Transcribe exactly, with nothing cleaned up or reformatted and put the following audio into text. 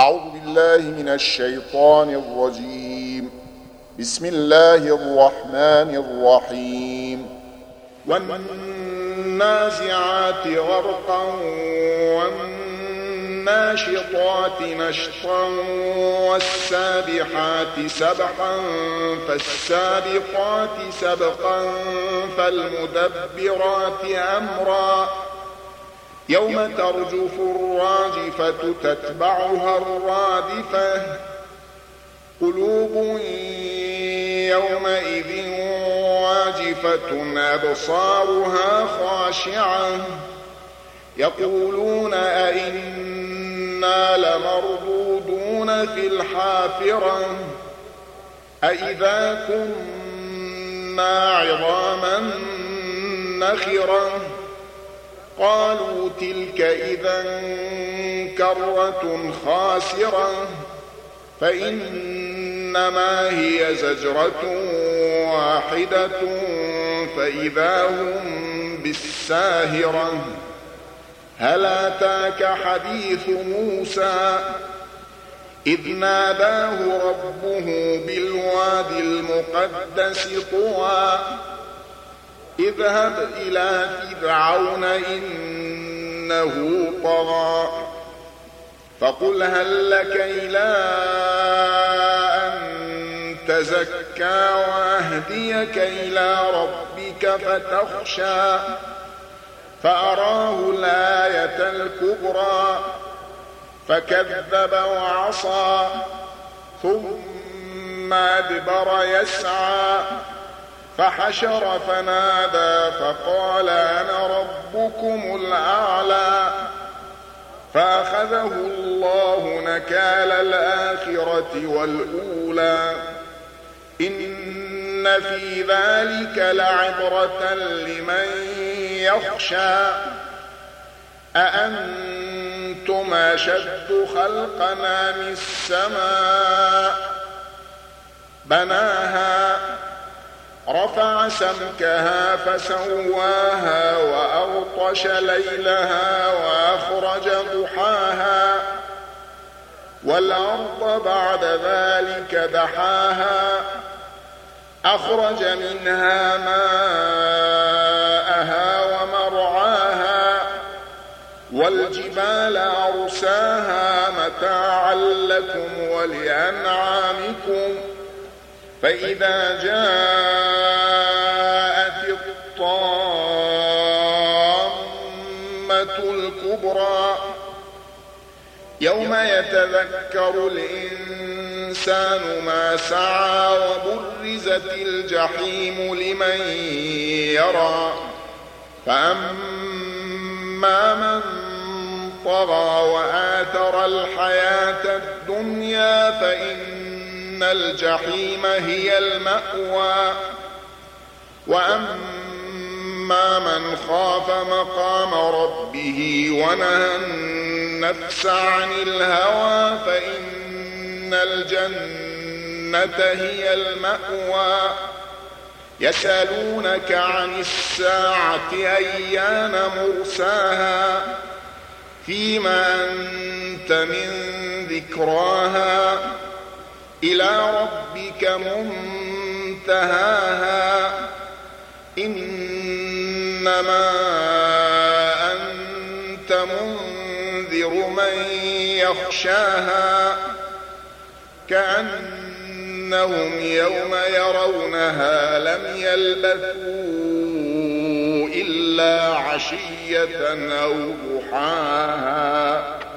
أعوذ بالله من الشيطان الرجيم. بسم الله الرحمن الرحيم. والنازعات غرقا والناشطات نشطا والسابحات سبحا فالسابقات سبقا فالمدبرات أمرا يوم ترجف الراجفة تتبعها الرادفة قلوب يومئذ واجفة أبصارها خاشعة يقولون أئنا لمردودون في الحافرة أئذا كنا عظاما نخرة قالوا تلك إذا كرة خاسرة فإنما هي زجرة واحدة فإذا هم بالساهرة هل أتاك حديث موسى إذ ناداه ربه بالوادي المقدس طوى اذهب إلى فرعون إنه طغى فقل هل لك إلى أن تزكى وأهديك إلى ربك فتخشى فأراه الآية الكبرى فكذب وعصى ثم أدبر يسعى فحشر فنادى فقال أنا ربكم الأعلى فأخذه الله نكال الآخرة والأولى إن في ذلك لعبرة لمن يخشى أأنتم أشد خلقا من السماء بناها رفع سمكها فسواها وأغطش ليلها وأخرج ضحاها والأرض بعد ذلك دحاها أخرج منها ماءها ومرعاها والجبال أرساها متاعا لكم ولأنعامكم فإذا جاءت الطامة الكبرى يوم يتذكر الإنسان ما سعى وبرزت الجحيم لمن يرى فأما من طغى وآثر الحياة الدنيا فإن الجحيم هي المأوى وأما من خاف مقام ربه ونهى النفس عن الهوى فإن الجنة هي المأوى يسألونك عن الساعة أيان مرساها فيما أنت من ذكراها إلى ربك منتهاها إنما أنت منذر من يخشاها كأنهم يوم يرونها لم يلبثوا إلا عشية أو ضحاها.